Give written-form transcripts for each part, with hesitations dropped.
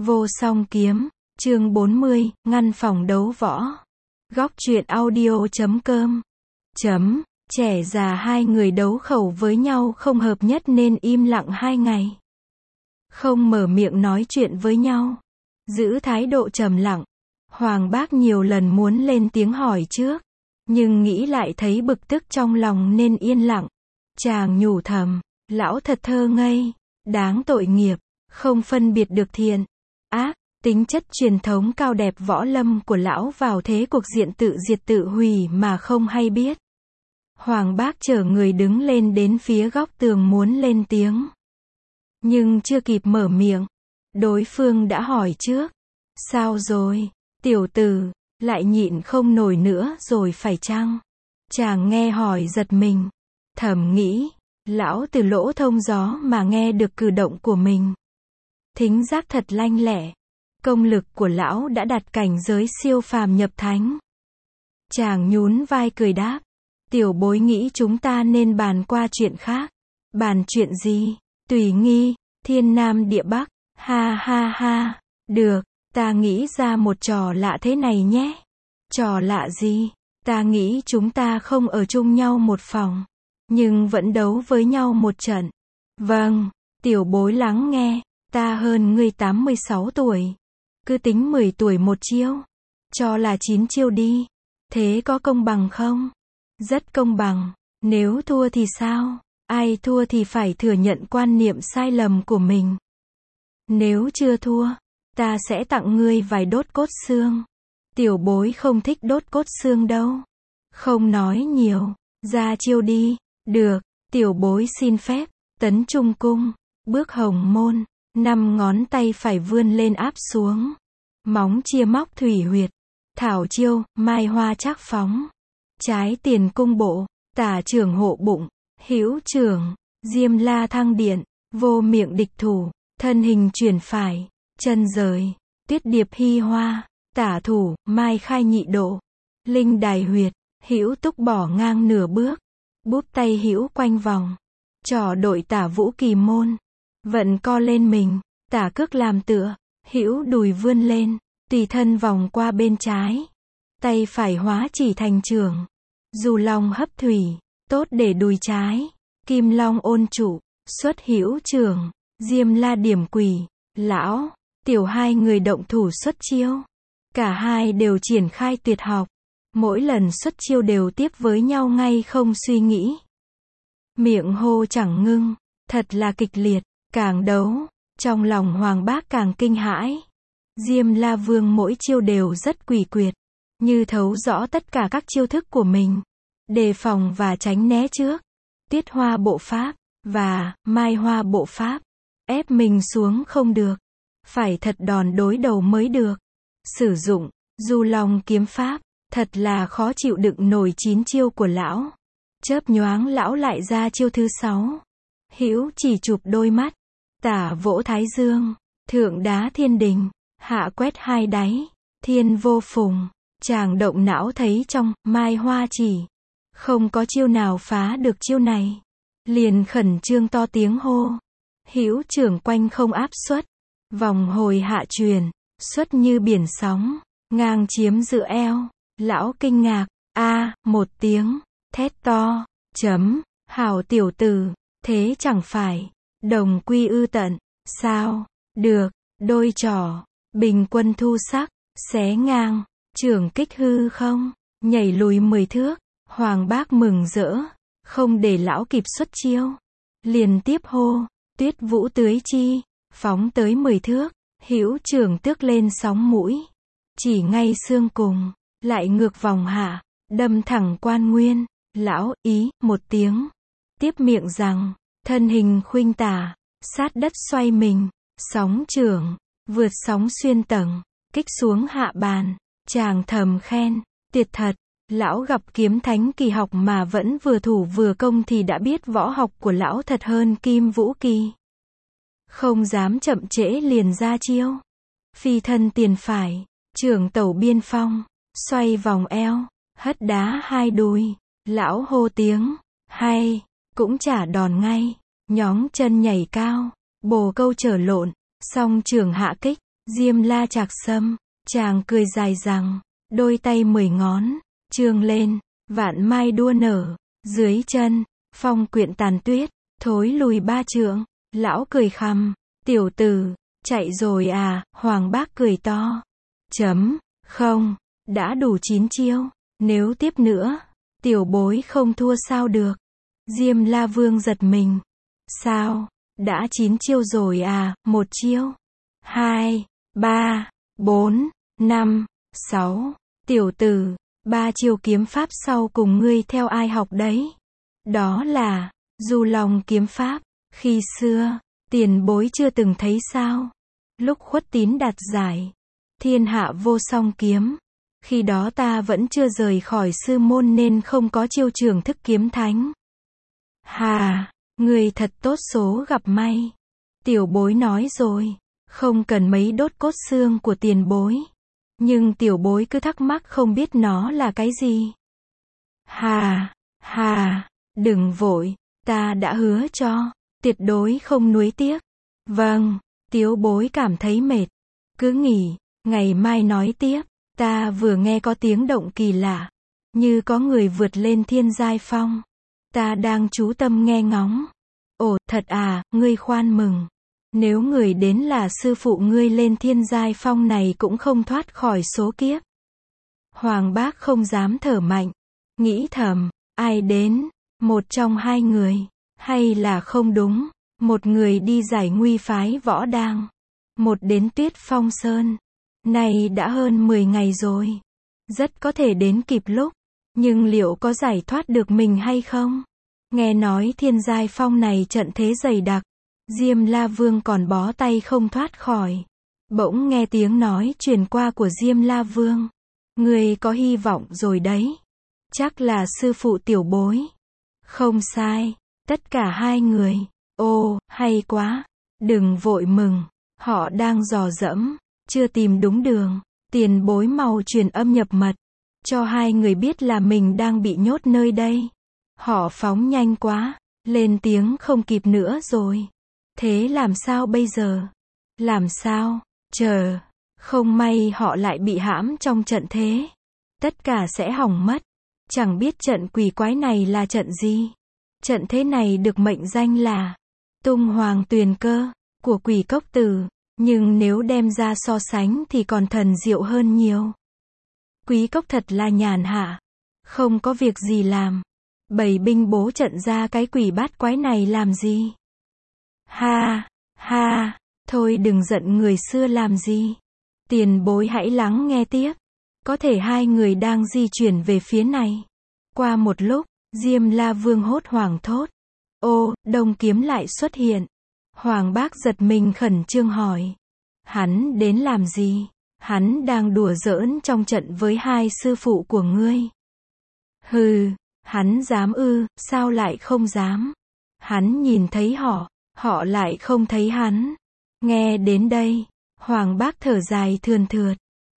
Vô song kiếm, chương 40, ngăn phòng đấu võ. Góc truyện audio.com. Trẻ già hai người đấu khẩu với nhau không hợp nhất nên im lặng 2 ngày. Không mở miệng nói chuyện với nhau. Giữ thái độ trầm lặng. Hoàng Bác nhiều lần muốn lên tiếng hỏi trước. Nhưng nghĩ lại thấy bực tức trong lòng nên yên lặng. Chàng nhủ thầm, lão thật thơ ngây, đáng tội nghiệp, không phân biệt được thiện, ác, tính chất truyền thống cao đẹp võ lâm của lão vào thế cuộc diện tự diệt tự hủy mà không hay biết. Hoàng Bác chở người đứng lên đến phía góc tường muốn lên tiếng. Nhưng chưa kịp mở miệng, đối phương đã hỏi trước. Sao rồi, tiểu tử, lại nhịn không nổi nữa rồi phải chăng? Chàng nghe hỏi giật mình, thầm nghĩ, lão từ lỗ thông gió mà nghe được cử động của mình. Thính giác thật lanh lẹ, công lực của lão đã đạt cảnh giới siêu phàm nhập thánh. Chàng nhún vai cười đáp, tiểu bối nghĩ chúng ta nên bàn qua chuyện khác. Bàn chuyện gì? Tùy nghi, thiên nam địa bắc, ha ha ha, được, ta nghĩ ra một trò lạ thế này nhé. Trò lạ gì? Ta nghĩ chúng ta không ở chung nhau một phòng, nhưng vẫn đấu với nhau một trận. Vâng, tiểu bối lắng nghe, ta hơn ngươi 86 tuổi. Cứ tính 10 tuổi một chiêu. Cho là 9 chiêu đi. Thế có công bằng không? Rất công bằng. Nếu thua thì sao? Ai thua thì phải thừa nhận quan niệm sai lầm của mình. Nếu chưa thua, ta sẽ tặng ngươi vài đốt cốt xương. Tiểu bối không thích đốt cốt xương đâu. Không nói nhiều, ra chiêu đi. Được, tiểu bối xin phép. Tấn trung cung, bước hồng môn, 5 ngón tay phải vươn lên áp xuống. Móng chia móc thủy huyệt. Thảo chiêu, mai hoa trác phóng. Trái tiền cung bộ, tả trưởng hộ bụng, hữu trưởng, diêm la thăng điện, vô miệng địch thủ, thân hình chuyển phải, chân rời, tuyết điệp hy hoa, tả thủ, mai khai nhị độ, linh đài huyệt, hữu túc bỏ ngang nửa bước, búp tay hữu quanh vòng, trỏ đội tả vũ kỳ môn, vận co lên mình, tả cước làm tựa, hữu đùi vươn lên, tùy thân vòng qua bên trái, tay phải hóa chỉ thành trường, dù long hấp thủy, tốt để đùi trái, kim long ôn trụ, xuất hữu trường, diêm la điểm quỷ, lão, tiểu hai người động thủ xuất chiêu. Cả hai đều triển khai tuyệt học, mỗi lần xuất chiêu đều tiếp với nhau ngay không suy nghĩ. Miệng hô chẳng ngưng, thật là kịch liệt, càng đấu, trong lòng Hoàng Bác càng kinh hãi. Diêm La Vương mỗi chiêu đều rất quỷ quyệt, như thấu rõ tất cả các chiêu thức của mình, đề phòng và tránh né trước. Tiết hoa bộ pháp, và mai hoa bộ pháp, ép mình xuống không được, phải thật đòn đối đầu mới được. Sử dụng, du long kiếm pháp, thật là khó chịu đựng nổi 9 chiêu của lão. Chớp nhoáng lão lại ra chiêu thứ 6. Hữu chỉ chụp đôi mắt, tả vỗ thái dương, thượng đá thiên đình, hạ quét hai đáy, thiên vô phùng. Chàng động não thấy trong mai hoa chỉ, không có chiêu nào phá được chiêu này. Liền khẩn trương to tiếng hô. Hữu trưởng quanh không áp xuất, vòng hồi hạ truyền, xuất như biển sóng, ngang chiếm giữa eo. Lão kinh ngạc, một tiếng, thét to, hảo tiểu tử, thế chẳng phải, đồng quy ư tận, sao, được, đôi trỏ, bình quân thu sắc, xé ngang, trưởng kích hư không, nhảy lùi 10 thước, Hoàng Bác mừng rỡ, không để lão kịp xuất chiêu. Liền tiếp hô, tuyết vũ tưới chi, phóng tới 10 thước, hữu trưởng tước lên sóng mũi, chỉ ngay xương cùng, lại ngược vòng hạ, đâm thẳng quan nguyên. Lão ý một tiếng, tiếp miệng rằng, thân hình khuynh tả, sát đất xoay mình, sóng trưởng, vượt sóng xuyên tầng, kích xuống hạ bàn. Chàng thầm khen, tuyệt thật, lão gặp kiếm thánh kỳ học mà vẫn vừa thủ vừa công thì đã biết võ học của lão thật hơn Kim Vũ Kỳ. Không dám chậm trễ liền ra chiêu. Phi thân tiền phải, trưởng tẩu biên phong, xoay vòng eo, hất đá hai đùi. Lão hô tiếng, hay, cũng trả đòn ngay, nhóng chân nhảy cao, bồ câu trở lộn, song trường hạ kích, Diêm La Trạc Sâm, chàng cười dài rằng, đôi tay 10 ngón, trương lên, vạn mai đua nở, dưới chân, phong quyện tàn tuyết, thối lùi 3 trượng, lão cười khăm, tiểu tử, chạy rồi à, Hoàng Bác cười to. Không, đã đủ 9 chiêu, nếu tiếp nữa, tiểu bối không thua sao được. Diêm La Vương giật mình. Sao, đã 9 chiêu rồi à, 1 chiêu, 2, 3, 4, 5, 6, tiểu tử, 3 chiêu kiếm pháp sau cùng ngươi theo ai học đấy? Đó là, Du Long kiếm pháp, khi xưa, tiền bối chưa từng thấy sao? Lúc Khuất Tín đạt giải, thiên hạ vô song kiếm, khi đó ta vẫn chưa rời khỏi sư môn nên không có chiêu trường thức kiếm thánh. Hà, người thật tốt số gặp may. Tiểu bối nói rồi, không cần mấy đốt cốt xương của tiền bối. Nhưng tiểu bối cứ thắc mắc không biết nó là cái gì. Hà, đừng vội, ta đã hứa cho, tuyệt đối không nuối tiếc. Vâng, tiểu bối cảm thấy mệt, cứ nghỉ, ngày mai nói tiếp. Ta vừa nghe có tiếng động kỳ lạ, như có người vượt lên thiên giai phong. Ta đang chú tâm nghe ngóng. Ồ, thật à, ngươi khoan mừng. Nếu người đến là sư phụ ngươi lên thiên giai phong này cũng không thoát khỏi số kiếp. Hoàng Bác không dám thở mạnh, nghĩ thầm, ai đến, một trong hai người, hay là không đúng, một người đi giải nguy phái võ đang, một đến Tuyết Phong Sơn. Này đã hơn 10 ngày rồi, rất có thể đến kịp lúc, nhưng liệu có giải thoát được mình hay không? Nghe nói thiên giai phong này trận thế dày đặc, Diêm La Vương còn bó tay không thoát khỏi. Bỗng nghe tiếng nói truyền qua của Diêm La Vương. Người có hy vọng rồi đấy. Chắc là sư phụ tiểu bối. Không sai, tất cả hai người. Ồ, hay quá. Đừng vội mừng, họ đang dò dẫm, chưa tìm đúng đường. Tiền bối mau truyền âm nhập mật, cho hai người biết là mình đang bị nhốt nơi đây. Họ phóng nhanh quá, lên tiếng không kịp nữa rồi. Thế làm sao bây giờ? Làm sao? Chờ, không may họ lại bị hãm trong trận thế. Tất cả sẽ hỏng mất. Chẳng biết trận quỷ quái này là trận gì. Trận thế này được mệnh danh là Tung Hoàng Tuyền Cơ của Quỷ Cốc Tử, nhưng nếu đem ra so sánh thì còn thần diệu hơn nhiều. Quý cốc thật là nhàn hạ, không có việc gì làm, bày binh bố trận ra cái quỷ bát quái này làm gì? Ha, thôi đừng giận người xưa làm gì. Tiền bối hãy lắng nghe tiếp. Có thể hai người đang di chuyển về phía này. Qua một lúc, Diêm La Vương hốt hoảng thốt. Ô, Đông Kiếm lại xuất hiện. Hoàng Bác giật mình khẩn trương hỏi. Hắn đến làm gì? Hắn đang đùa giỡn trong trận với hai sư phụ của ngươi. Hừ, hắn dám ư, sao lại không dám? Hắn nhìn thấy họ lại không thấy hắn. Nghe đến đây, Hoàng Bác thở dài thườn thượt.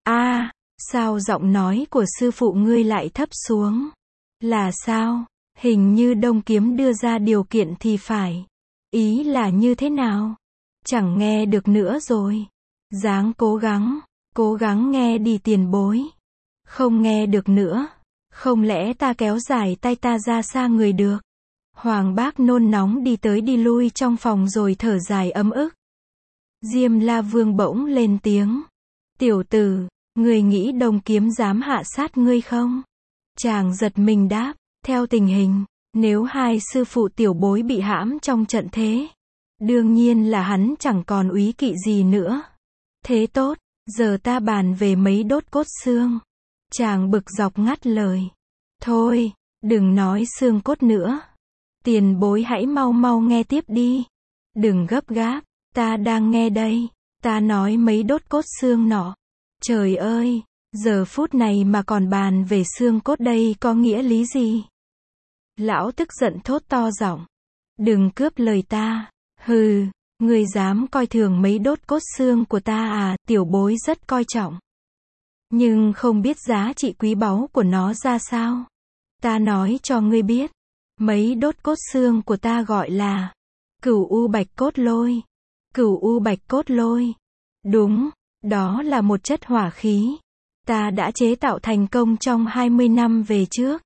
Sao giọng nói của sư phụ ngươi lại thấp xuống? Là sao? Hình như Đông Kiếm đưa ra điều kiện thì phải. Ý là như thế nào? Chẳng nghe được nữa rồi. Ráng cố gắng nghe đi tiền bối. Không nghe được nữa. Không lẽ ta kéo dài tay ta ra xa người được? Hoàng Bác nôn nóng đi tới đi lui trong phòng rồi thở dài ấm ức. Diêm La Vương bỗng lên tiếng. Tiểu tử, người nghĩ Đông Kiếm dám hạ sát ngươi không? Chàng giật mình đáp, theo tình hình, nếu hai sư phụ tiểu bối bị hãm trong trận thế, đương nhiên là hắn chẳng còn úy kỵ gì nữa. Thế tốt, giờ ta bàn về mấy đốt cốt xương. Chàng bực dọc ngắt lời. Thôi, đừng nói xương cốt nữa. Tiền bối hãy mau mau nghe tiếp đi. Đừng gấp gáp, ta đang nghe đây. Ta nói mấy đốt cốt xương nọ. Trời ơi, giờ phút này mà còn bàn về xương cốt đây có nghĩa lý gì? Lão tức giận thốt to giọng. Đừng cướp lời ta. Hừ, ngươi dám coi thường mấy đốt cốt xương của ta à? Tiểu bối rất coi trọng, nhưng không biết giá trị quý báu của nó ra sao. Ta nói cho ngươi biết, mấy đốt cốt xương của ta gọi là Cửu U Bạch Cốt Lôi. Cửu U Bạch Cốt Lôi. Đúng, Đó là một chất hỏa khí. Ta đã chế tạo thành công trong 20 năm về trước.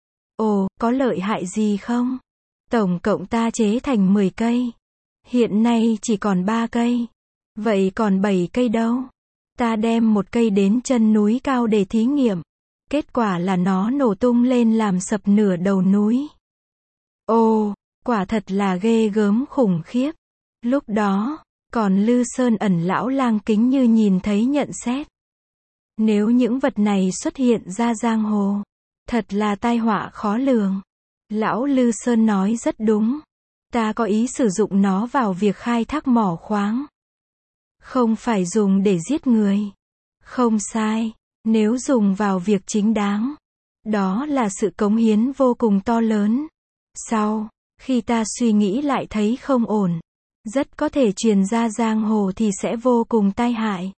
Ồ, có lợi hại gì không? Tổng cộng ta chế thành 10 cây. Hiện nay chỉ còn 3 cây. Vậy còn 7 cây đâu? Ta đem một cây đến chân núi cao để thí nghiệm. Kết quả là nó nổ tung lên làm sập nửa đầu núi. Ồ, quả thật là ghê gớm khủng khiếp. Lúc đó, còn Lư Sơn Ẩn lão lang kính như nhìn thấy nhận xét. Nếu những vật này xuất hiện ra giang hồ, thật là tai họa khó lường. Lão Lư Sơn nói rất đúng. Ta có ý sử dụng nó vào việc khai thác mỏ khoáng. Không phải dùng để giết người. Không sai, nếu dùng vào việc chính đáng. Đó là sự cống hiến vô cùng to lớn. Sau, khi ta suy nghĩ lại thấy không ổn. Rất có thể truyền ra giang hồ thì sẽ vô cùng tai hại.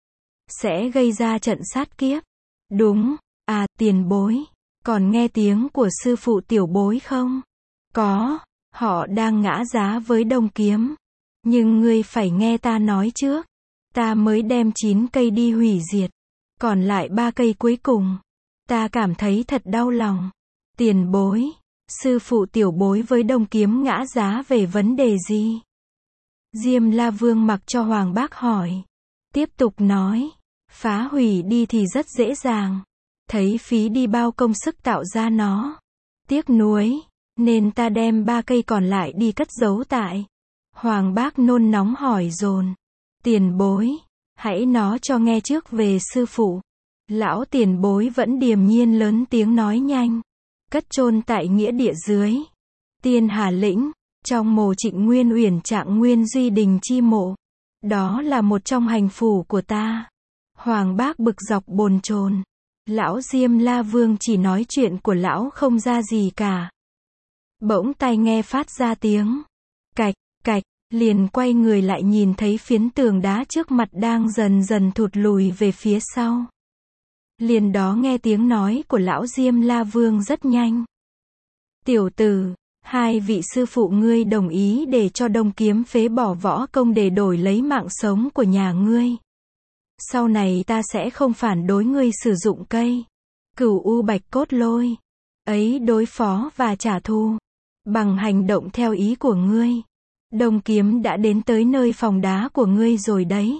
Sẽ gây ra trận sát kiếp. Đúng, à, tiền bối. Còn nghe tiếng của sư phụ tiểu bối không? Có, họ đang ngã giá với Đông Kiếm. Nhưng ngươi phải nghe ta nói trước. Ta mới đem 9 cây đi hủy diệt. Còn lại 3 cây cuối cùng. Ta cảm thấy thật đau lòng. Tiền bối, sư phụ tiểu bối với Đông Kiếm ngã giá về vấn đề gì? Diêm La Vương mặc cho Hoàng Bác hỏi. Tiếp tục nói. Phá hủy đi thì rất dễ dàng. Thấy phí đi bao công sức tạo ra nó. Tiếc nuối. Nên ta đem 3 cây còn lại đi cất giấu tại. Hoàng Bác nôn nóng hỏi dồn. Tiền bối. Hãy nói cho nghe trước về sư phụ. Lão tiền bối vẫn điềm nhiên lớn tiếng nói nhanh. Cất chôn tại nghĩa địa dưới. Tiên Hà Lĩnh. Trong mồ Trịnh Nguyên Uyển Trạng Nguyên Duy Đình chi mộ. Đó là một trong hành phủ của ta. Hoàng Bác bực dọc bồn chồn. Lão Diêm La Vương chỉ nói chuyện của lão không ra gì cả. Bỗng tai nghe phát ra tiếng. Cạch, cạch, liền quay người lại nhìn thấy phiến tường đá trước mặt đang dần dần thụt lùi về phía sau. Liền đó nghe tiếng nói của lão Diêm La Vương rất nhanh. Tiểu tử, 2 vị sư phụ ngươi đồng ý để cho Đông Kiếm phế bỏ võ công để đổi lấy mạng sống của nhà ngươi. Sau này ta sẽ không phản đối ngươi sử dụng cây Cửu U Bạch Cốt Lôi ấy đối phó và trả thù. Bằng hành động theo ý của ngươi. Đông Kiếm đã đến tới nơi phòng đá của ngươi rồi đấy.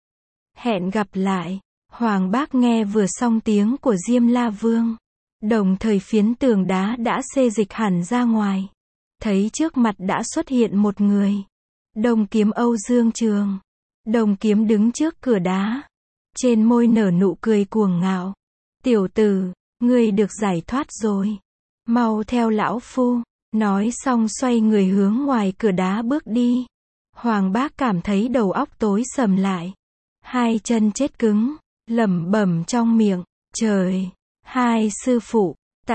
Hẹn gặp lại. Hoàng Bác nghe vừa xong tiếng của Diêm La Vương. Đồng thời phiến tường đá đã xê dịch hẳn ra ngoài. Thấy trước mặt đã xuất hiện một người. Đông Kiếm Âu Dương Trường. Đông Kiếm đứng trước cửa đá. Trên môi nở nụ cười cuồng ngạo. Tiểu tử, ngươi được giải thoát rồi. Mau theo lão phu. Nói xong xoay người hướng ngoài cửa đá bước đi. Hoàng Bác cảm thấy đầu óc tối sầm lại. 2 chân chết cứng. Lẩm bẩm trong miệng. Trời! 2 sư phụ.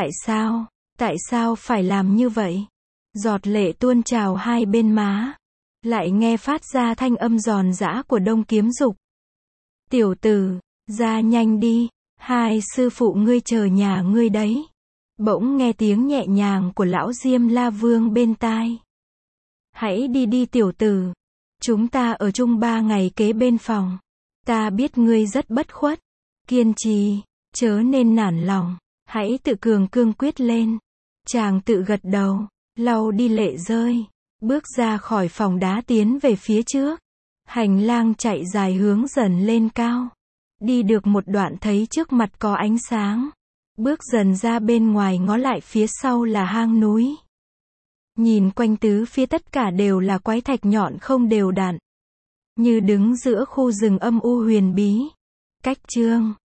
Tại sao phải làm như vậy? Giọt lệ tuôn trào 2 bên má. Lại nghe phát ra thanh âm giòn giã của Đông Kiếm dục. Tiểu tử, ra nhanh đi. 2 sư phụ ngươi chờ nhà ngươi đấy. Bỗng nghe tiếng nhẹ nhàng của lão Diêm La Vương bên tai. Hãy đi đi tiểu tử. Chúng ta ở chung 3 ngày kế bên phòng. Ta biết ngươi rất bất khuất. Kiên trì, chớ nên nản lòng. Hãy tự cường cương quyết lên. Chàng tự gật đầu, lau đi lệ rơi. Bước ra khỏi phòng đá tiến về phía trước. Hành lang chạy dài hướng dần lên cao. Đi được một đoạn thấy trước mặt có ánh sáng. Bước dần ra bên ngoài ngó lại phía sau là hang núi. Nhìn quanh tứ phía tất cả đều là quái thạch nhọn không đều đặn. Như đứng giữa khu rừng âm u huyền bí. Cách chương